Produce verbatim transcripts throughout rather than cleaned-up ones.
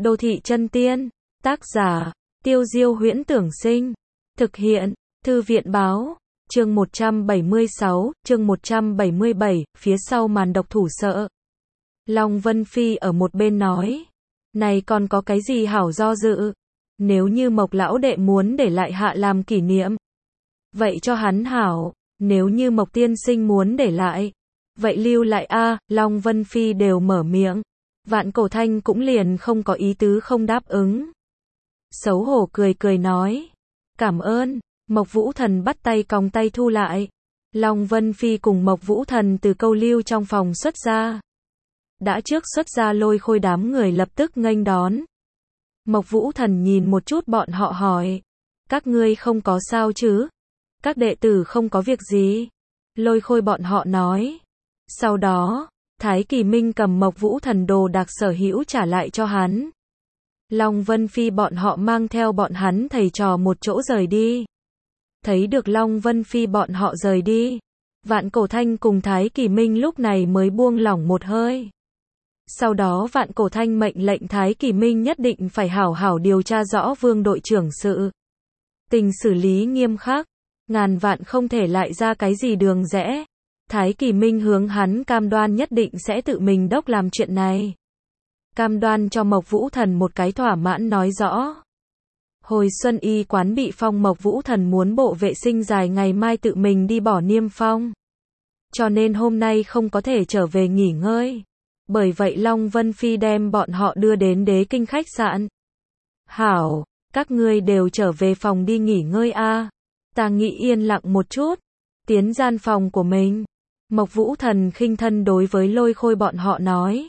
Đô thị chân tiên, tác giả, Tiêu Diêu Huyễn Tưởng Sinh, thực hiện, Thư viện Báo, chương một trăm bảy mươi sáu, chương một trăm bảy mươi bảy, phía sau màn độc thủ sợ. Long Vân Phi ở một bên nói, này còn có cái gì hảo do dự, nếu như Mộc lão đệ muốn để lại hạ làm kỷ niệm, vậy cho hắn hảo, nếu như Mộc tiên sinh muốn để lại, vậy lưu lại a. Long Vân Phi đều mở miệng, Vạn Cổ Thanh cũng liền không có ý tứ không đáp ứng. Xấu hổ cười cười nói, cảm ơn. Mộc Vũ Thần bắt tay còng tay thu lại. Long Vân Phi cùng Mộc Vũ Thần từ câu lưu trong phòng xuất ra. Đã trước xuất ra Lôi Khôi đám người lập tức nghênh đón. Mộc Vũ Thần nhìn một chút bọn họ hỏi, các ngươi không có sao chứ? Các đệ tử không có việc gì. Lôi Khôi bọn họ nói. Sau đó, Thái Kỳ Minh cầm Mộc Vũ Thần đồ đạc sở hữu trả lại cho hắn. Long Vân Phi bọn họ mang theo bọn hắn thầy trò một chỗ rời đi. Thấy được Long Vân Phi bọn họ rời đi, Vạn Cổ Thanh cùng Thái Kỳ Minh lúc này mới buông lỏng một hơi. Sau đó Vạn Cổ Thanh mệnh lệnh Thái Kỳ Minh nhất định phải hảo hảo điều tra rõ Vương đội trưởng sự tình, xử lý nghiêm khắc, ngàn vạn không thể lại ra cái gì đường rẽ. Thái Kỳ Minh hướng hắn cam đoan nhất định sẽ tự mình đốc làm chuyện này. Cam đoan cho Mộc Vũ Thần một cái thỏa mãn nói rõ. Hồi xuân y quán bị phong, Mộc Vũ Thần muốn bộ vệ sinh dài ngày mai tự mình đi bỏ niêm phong. Cho nên hôm nay không có thể trở về nghỉ ngơi. Bởi vậy Long Vân Phi đem bọn họ đưa đến Đế Kinh khách sạn. Hảo, các ngươi đều trở về phòng đi nghỉ ngơi a. Ta nghĩ yên lặng một chút. Tiến gian phòng của mình. Mộc Vũ Thần khinh thân đối với Lôi Khôi bọn họ nói.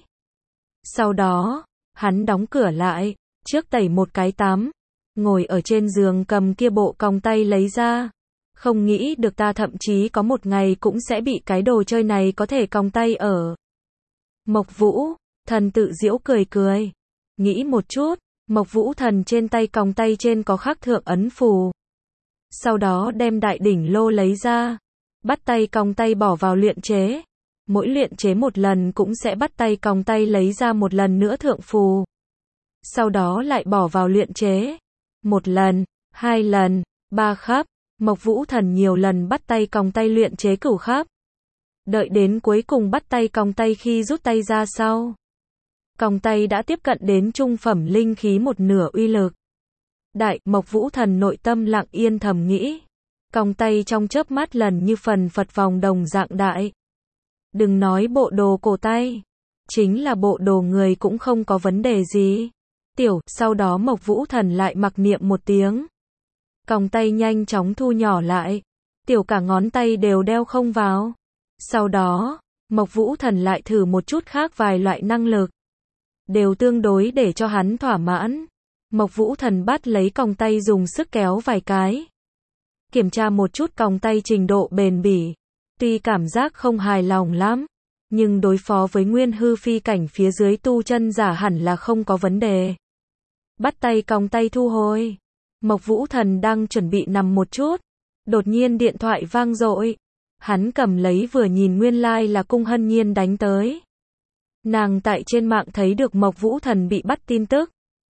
Sau đó, hắn đóng cửa lại, trước tẩy một cái tắm, ngồi ở trên giường cầm kia bộ còng tay lấy ra. Không nghĩ được ta thậm chí có một ngày cũng sẽ bị cái đồ chơi này có thể còng tay ở. Mộc Vũ Thần tự giễu cười cười. Nghĩ một chút, Mộc Vũ Thần trên tay còng tay trên có khắc thượng ấn phù. Sau đó đem đại đỉnh lô lấy ra, bắt tay còng tay bỏ vào luyện chế. Mỗi luyện chế một lần cũng sẽ bắt tay còng tay lấy ra một lần nữa thượng phù. Sau đó lại bỏ vào luyện chế. Một lần, hai lần, ba khắp. Mộc Vũ Thần nhiều lần bắt tay còng tay luyện chế cửu khắp. Đợi đến cuối cùng bắt tay còng tay khi rút tay ra sau, còng tay đã tiếp cận đến trung phẩm linh khí một nửa uy lực. Đại, Mộc Vũ Thần nội tâm lặng yên thầm nghĩ. Còng tay trong chớp mắt lần như phần phật vòng đồng dạng đại. Đừng nói bộ đồ cổ tay, chính là bộ đồ người cũng không có vấn đề gì. Tiểu, sau đó Mộc Vũ Thần lại mặc niệm một tiếng. Còng tay nhanh chóng thu nhỏ lại. Tiểu cả ngón tay đều đeo không vào. Sau đó, Mộc Vũ Thần lại thử một chút khác vài loại năng lực. Đều tương đối để cho hắn thỏa mãn. Mộc Vũ Thần bắt lấy còng tay dùng sức kéo vài cái. Kiểm tra một chút còng tay trình độ bền bỉ. Tuy cảm giác không hài lòng lắm, nhưng đối phó với nguyên hư phi cảnh phía dưới tu chân giả hẳn là không có vấn đề. Bắt tay còng tay thu hồi. Mộc Vũ Thần đang chuẩn bị nằm một chút, đột nhiên điện thoại vang dội. Hắn cầm lấy vừa nhìn nguyên lai like là Cung Hân Nhiên đánh tới. Nàng tại trên mạng thấy được Mộc Vũ Thần bị bắt tin tức,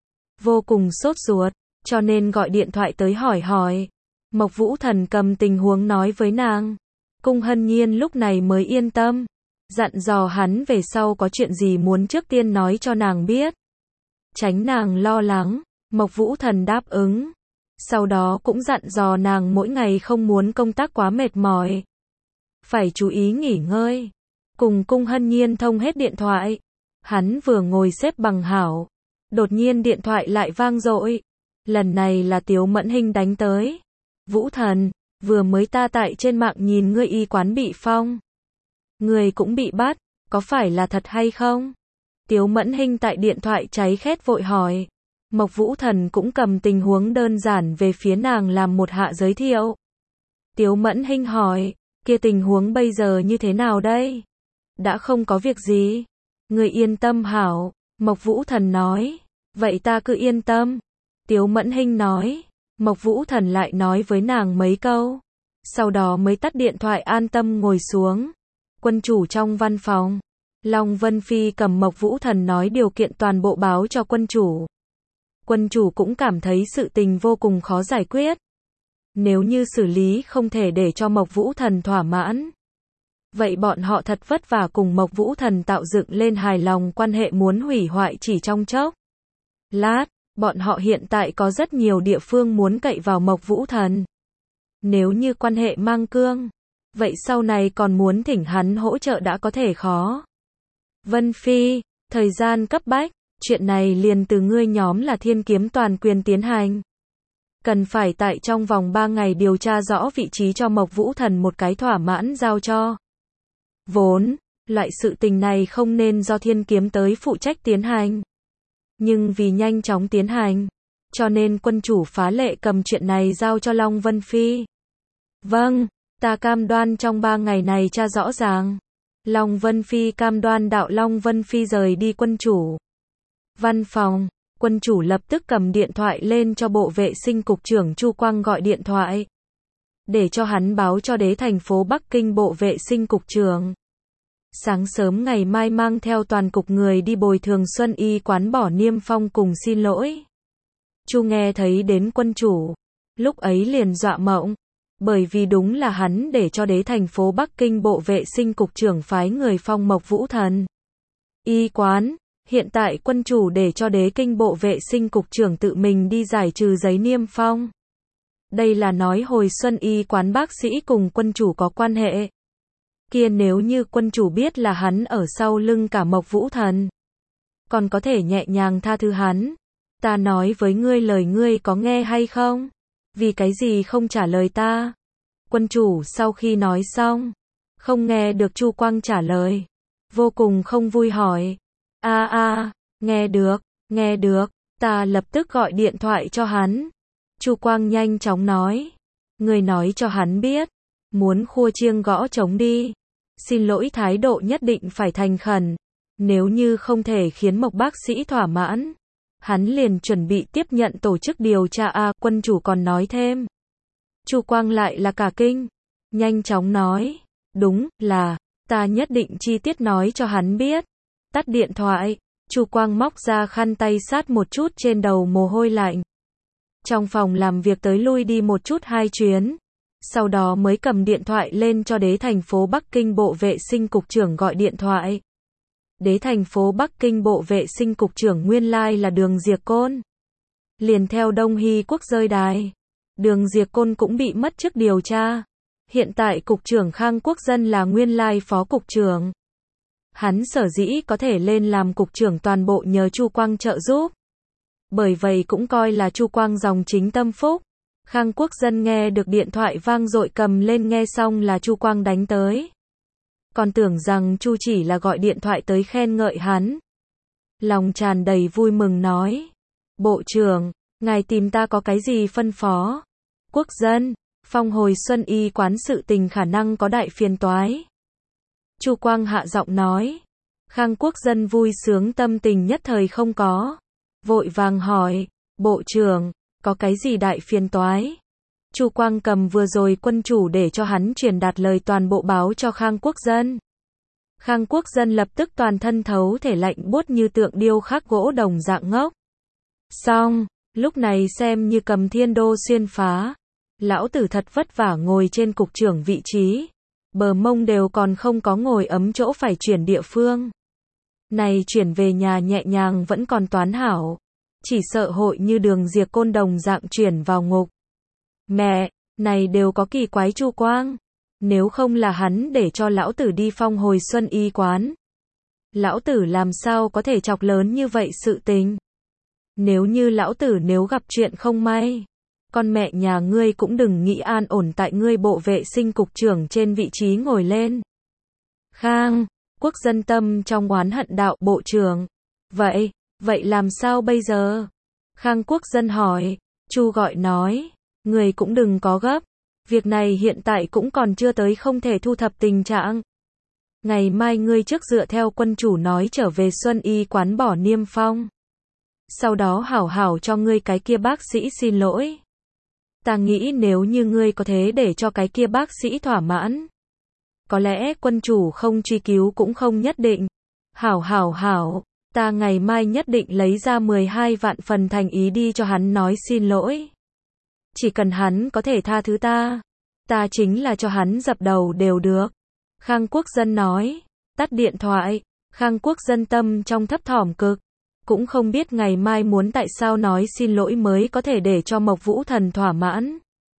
vô cùng sốt ruột, cho nên gọi điện thoại tới hỏi hỏi. Mộc Vũ Thần cầm tình huống nói với nàng. Cung Hân Nhiên lúc này mới yên tâm, dặn dò hắn về sau có chuyện gì muốn trước tiên nói cho nàng biết, tránh nàng lo lắng. Mộc Vũ Thần đáp ứng. Sau đó cũng dặn dò nàng mỗi ngày không muốn công tác quá mệt mỏi, phải chú ý nghỉ ngơi. Cùng Cung Hân Nhiên thông hết điện thoại, hắn vừa ngồi xếp bằng hảo, đột nhiên điện thoại lại vang dội. Lần này là Tiếu Mẫn Hinh đánh tới. Vũ Thần, vừa mới ta tại trên mạng nhìn ngươi y quán bị phong, ngươi cũng bị bắt, có phải là thật hay không? Tiếu Mẫn Hinh tại điện thoại cháy khét vội hỏi. Mộc Vũ Thần cũng cầm tình huống đơn giản về phía nàng làm một hạ giới thiệu. Tiếu Mẫn Hinh hỏi, kia tình huống bây giờ như thế nào đây? Đã không có việc gì. Ngươi yên tâm hảo. Mộc Vũ Thần nói. Vậy ta cứ yên tâm. Tiếu Mẫn Hinh nói. Mộc Vũ Thần lại nói với nàng mấy câu. Sau đó mới tắt điện thoại an tâm ngồi xuống. Quân chủ trong văn phòng. Long Vân Phi cầm Mộc Vũ Thần nói điều kiện toàn bộ báo cho quân chủ. Quân chủ cũng cảm thấy sự tình vô cùng khó giải quyết. Nếu như xử lý không thể để cho Mộc Vũ Thần thỏa mãn. Vậy bọn họ thật vất vả cùng Mộc Vũ Thần tạo dựng lên hài lòng quan hệ muốn hủy hoại chỉ trong chốc lát. Bọn họ hiện tại có rất nhiều địa phương muốn cậy vào Mộc Vũ Thần. Nếu như quan hệ mang cương, vậy sau này còn muốn thỉnh hắn hỗ trợ đã có thể khó. Vân Phi, thời gian cấp bách, chuyện này liền từ ngươi nhóm là Thiên Kiếm toàn quyền tiến hành. Cần phải tại trong vòng ba ngày điều tra rõ vị trí cho Mộc Vũ Thần một cái thỏa mãn giao cho. Vốn, loại sự tình này không nên do Thiên Kiếm tới phụ trách tiến hành. Nhưng vì nhanh chóng tiến hành, cho nên quân chủ phá lệ cầm chuyện này giao cho Long Vân Phi. Vâng, ta cam đoan trong ba ngày này tra rõ ràng. Long Vân Phi cam đoan đạo. Long Vân Phi rời đi quân chủ văn phòng, quân chủ lập tức cầm điện thoại lên cho Bộ Vệ sinh Cục trưởng Chu Quang gọi điện thoại. Để cho hắn báo cho đế thành phố Bắc Kinh Bộ Vệ sinh Cục trưởng. Sáng sớm ngày mai mang theo toàn cục người đi bồi thường Xuân Y quán bỏ Niêm Phong cùng xin lỗi. Chu nghe thấy đến quân chủ, lúc ấy liền dọa mộng. Bởi vì đúng là hắn để cho đế thành phố Bắc Kinh Bộ Vệ sinh Cục trưởng phái người phong Mộc Vũ Thần Y quán. Hiện tại quân chủ để cho đế kinh Bộ Vệ sinh Cục trưởng tự mình đi giải trừ giấy niêm phong. Đây là nói hồi Xuân Y quán bác sĩ cùng quân chủ có quan hệ. Kia nếu như quân chủ biết là hắn ở sau lưng cả Mộc Vũ Thần, còn có thể nhẹ nhàng tha thứ hắn. Ta nói với ngươi lời ngươi có nghe hay không? Vì cái gì không trả lời ta? Quân chủ sau khi nói xong, không nghe được Chu Quang trả lời. Vô cùng không vui hỏi. A a, nghe được, nghe được, ta lập tức gọi điện thoại cho hắn. Chu Quang nhanh chóng nói. Ngươi nói cho hắn biết, muốn khua chiêng gõ trống đi. Xin lỗi thái độ nhất định phải thành khẩn. Nếu như không thể khiến Mộc bác sĩ thỏa mãn, hắn liền chuẩn bị tiếp nhận tổ chức điều tra. A quân chủ còn nói thêm. Chu Quang lại là cả kinh. Nhanh chóng nói. Đúng, là, ta nhất định chi tiết nói cho hắn biết. Tắt điện thoại, Chu Quang móc ra khăn tay sát một chút trên đầu mồ hôi lạnh. Trong phòng làm việc tới lui đi một chút hai chuyến. Sau đó mới cầm điện thoại lên cho đế thành phố Bắc Kinh Bộ Vệ sinh Cục trưởng gọi điện thoại. Đế thành phố Bắc Kinh Bộ Vệ sinh Cục trưởng nguyên lai là Đường Diệp Côn. Liền theo Đông Hy Quốc rơi đài. Đường Diệp Côn cũng bị mất chức điều tra. Hiện tại Cục trưởng Khang Quốc Dân là nguyên lai Phó Cục trưởng. Hắn sở dĩ có thể lên làm Cục trưởng toàn bộ nhờ Chu Quang trợ giúp. Bởi vậy cũng coi là Chu Quang dòng chính tâm phúc. Khang Quốc Dân nghe được điện thoại vang dội cầm lên nghe xong là Chu Quang đánh tới. Còn tưởng rằng Chu chỉ là gọi điện thoại tới khen ngợi hắn. Lòng tràn đầy vui mừng nói. Bộ trưởng, ngài tìm ta có cái gì phân phó? Quốc Dân, phong hồi Xuân Y quán sự tình khả năng có đại phiền toái. Chu Quang hạ giọng nói. Khang Quốc Dân vui sướng tâm tình nhất thời không có. Vội vàng hỏi, bộ trưởng, có cái gì đại phiền toái? Chu Quang cầm vừa rồi quân chủ để cho hắn truyền đạt lời toàn bộ báo cho Khang Quốc Dân. Khang Quốc Dân lập tức toàn thân thấu thể lạnh buốt như tượng điêu khắc gỗ đồng dạng ngốc. Xong, lúc này xem như cầm thiên đô xuyên phá. Lão tử thật vất vả ngồi trên cục trưởng vị trí. Bờ mông đều còn không có ngồi ấm chỗ phải chuyển địa phương. Này chuyển về nhà nhẹ nhàng vẫn còn toán hảo. Chỉ sợ hội như Đường Diệp Côn đồng dạng chuyển vào ngục. Mẹ, này đều có kỳ quái. Chu Quang. Nếu không là hắn để cho lão tử đi phong hồi Xuân Y quán. Lão tử làm sao có thể chọc lớn như vậy sự tình. Nếu như lão tử nếu gặp chuyện không may. Con mẹ nhà ngươi cũng đừng nghĩ an ổn tại ngươi Bộ Vệ sinh Cục trưởng trên vị trí ngồi lên. Khang Quốc Dân tâm trong oán hận đạo. Bộ trưởng. Vậy, vậy làm sao bây giờ? Khang Quốc Dân hỏi. Chu gọi nói. Người cũng đừng có gấp. Việc này hiện tại cũng còn chưa tới không thể thu thập tình trạng. Ngày mai ngươi trước dựa theo quân chủ nói trở về Xuân Y quán bỏ Niêm Phong. Sau đó hảo hảo cho ngươi cái kia bác sĩ xin lỗi. Ta nghĩ nếu như ngươi có thế để cho cái kia bác sĩ thỏa mãn. Có lẽ quân chủ không truy cứu cũng không nhất định. Hảo hảo hảo, ta ngày mai nhất định lấy ra mười hai vạn phần thành ý đi cho hắn nói xin lỗi. Chỉ cần hắn có thể tha thứ ta, ta chính là cho hắn dập đầu đều được. Khang Quốc Dân nói, tắt điện thoại, Khang Quốc Dân tâm trong thấp thỏm cực, cũng không biết ngày mai muốn tại sao nói xin lỗi mới có thể để cho Mộc Vũ Thần thỏa mãn.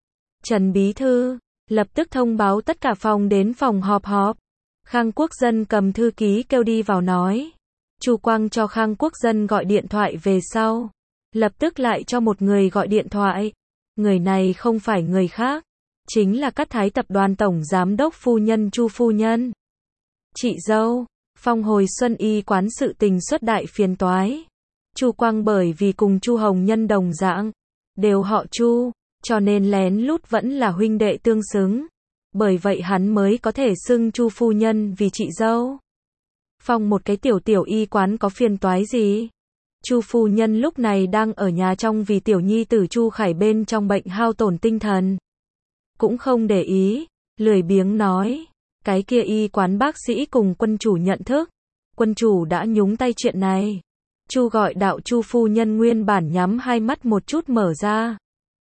Trần Bí Thư, lập tức thông báo tất cả phòng đến phòng họp họp. Khang Quốc Dân cầm thư ký kêu đi vào nói. Chu Quang cho Khang Quốc Dân gọi điện thoại về sau. Lập tức lại cho một người gọi điện thoại. Người này không phải người khác. Chính là Cát Thái tập đoàn tổng giám đốc phu nhân Chu phu nhân. Chị dâu, Phong hồi xuân y quán sự tình xuất đại phiền toái. Chu Quang bởi vì cùng Chu Hồng Nhân đồng dạng, đều họ Chu, cho nên lén lút vẫn là huynh đệ tương xứng. Bởi vậy hắn mới có thể xưng Chu phu nhân vì chị dâu. Phong một cái tiểu tiểu y quán có phiền toái gì? Chu phu nhân lúc này đang ở nhà trong vì tiểu nhi tử Chu Khải bên trong bệnh hao tổn tinh thần. Cũng không để ý, lười biếng nói. Cái kia y quán bác sĩ cùng quân chủ nhận thức. Quân chủ đã nhúng tay chuyện này. Chu gọi đạo Chu phu nhân nguyên bản nhắm hai mắt một chút mở ra.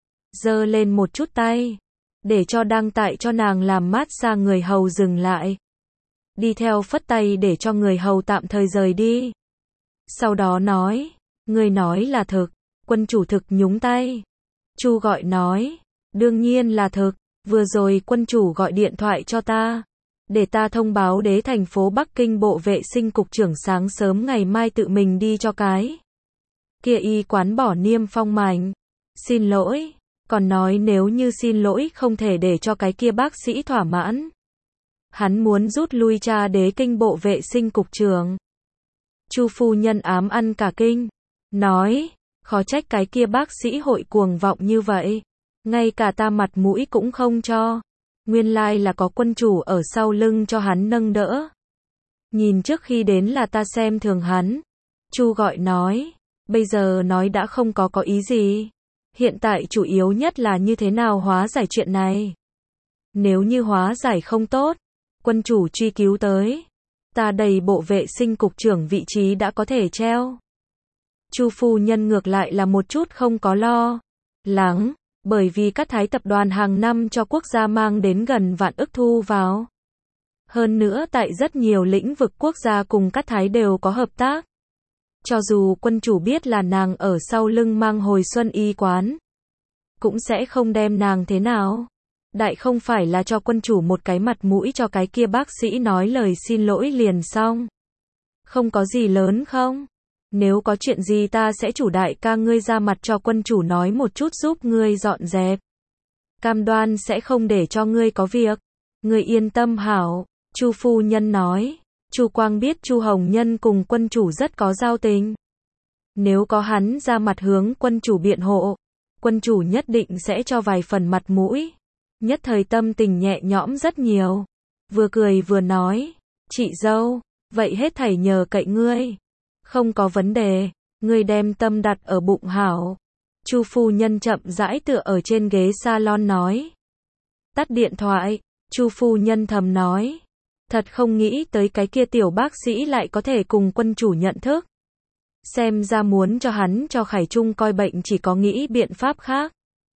Giơ lên một chút tay. Để cho đang tại cho nàng làm mát xa người hầu dừng lại. Đi theo phất tay để cho người hầu tạm thời rời đi. Sau đó nói. Người nói là thực. Quân chủ thực nhúng tay. Chu gọi nói. Đương nhiên là thực. Vừa rồi quân chủ gọi điện thoại cho ta. Để ta thông báo đế thành phố Bắc Kinh Bộ Vệ sinh Cục trưởng sáng sớm ngày mai tự mình đi cho cái. Kia y quán bỏ niêm phong mảnh. Xin lỗi. Còn nói nếu như xin lỗi không thể để cho cái kia bác sĩ thỏa mãn. Hắn muốn rút lui cha đế kinh Bộ Vệ sinh Cục trưởng. Chu phu nhân ám ăn cả kinh. Nói. Khó trách cái kia bác sĩ hội cuồng vọng như vậy. Ngay cả ta mặt mũi cũng không cho. Nguyên lai là có quân chủ ở sau lưng cho hắn nâng đỡ. Nhìn trước khi đến là ta xem thường hắn. Chu gọi nói. Bây giờ nói đã không có có ý gì. Hiện tại chủ yếu nhất là như thế nào hóa giải chuyện này. Nếu như hóa giải không tốt, quân chủ truy cứu tới. Ta đầy Bộ Vệ sinh Cục trưởng vị trí đã có thể treo. Chu phu nhân ngược lại là một chút không có lo lắng. Bởi vì Cát Thái tập đoàn hàng năm cho quốc gia mang đến gần vạn ức thu vào. Hơn nữa tại rất nhiều lĩnh vực quốc gia cùng Cát Thái đều có hợp tác. Cho dù quân chủ biết là nàng ở sau lưng mang hồi xuân y quán, cũng sẽ không đem nàng thế nào. Đại không phải là cho quân chủ một cái mặt mũi cho cái kia bác sĩ nói lời xin lỗi liền xong. Không có gì lớn không? Nếu có chuyện gì ta sẽ chủ đại ca ngươi ra mặt cho quân chủ nói một chút giúp ngươi dọn dẹp. Cam đoan sẽ không để cho ngươi có việc. Ngươi yên tâm hảo. Chu phu nhân nói. Chu Quang biết Chu Hồng Nhân cùng quân chủ rất có giao tình. Nếu có hắn ra mặt hướng quân chủ biện hộ, quân chủ nhất định sẽ cho vài phần mặt mũi. Nhất thời tâm tình nhẹ nhõm rất nhiều. Vừa cười vừa nói. Chị dâu, vậy hết thảy nhờ cậy ngươi. Không có vấn đề, ngươi đem tâm đặt ở bụng hảo. Chu phu nhân chậm rãi tựa ở trên ghế salon nói. Tắt điện thoại, Chu phu nhân thầm nói. Thật không nghĩ tới cái kia tiểu bác sĩ lại có thể cùng quân chủ nhận thức. Xem ra muốn cho hắn cho Khải Trung coi bệnh chỉ có nghĩ biện pháp khác.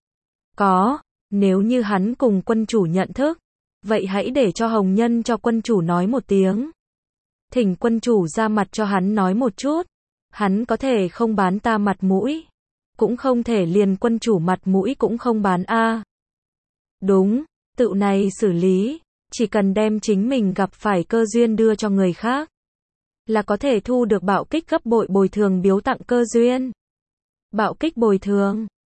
Có, nếu như hắn cùng quân chủ nhận thức, vậy hãy để cho Hồng Nhân cho quân chủ nói một tiếng. Thỉnh quân chủ ra mặt cho hắn nói một chút. Hắn có thể không bán ta mặt mũi. Cũng không thể liền quân chủ mặt mũi cũng không bán a. À. Đúng, tự này xử lý. Chỉ cần đem chính mình gặp phải cơ duyên đưa cho người khác. Là có thể thu được bạo kích gấp bội bồi thường biếu tặng cơ duyên. Bạo kích bồi thường.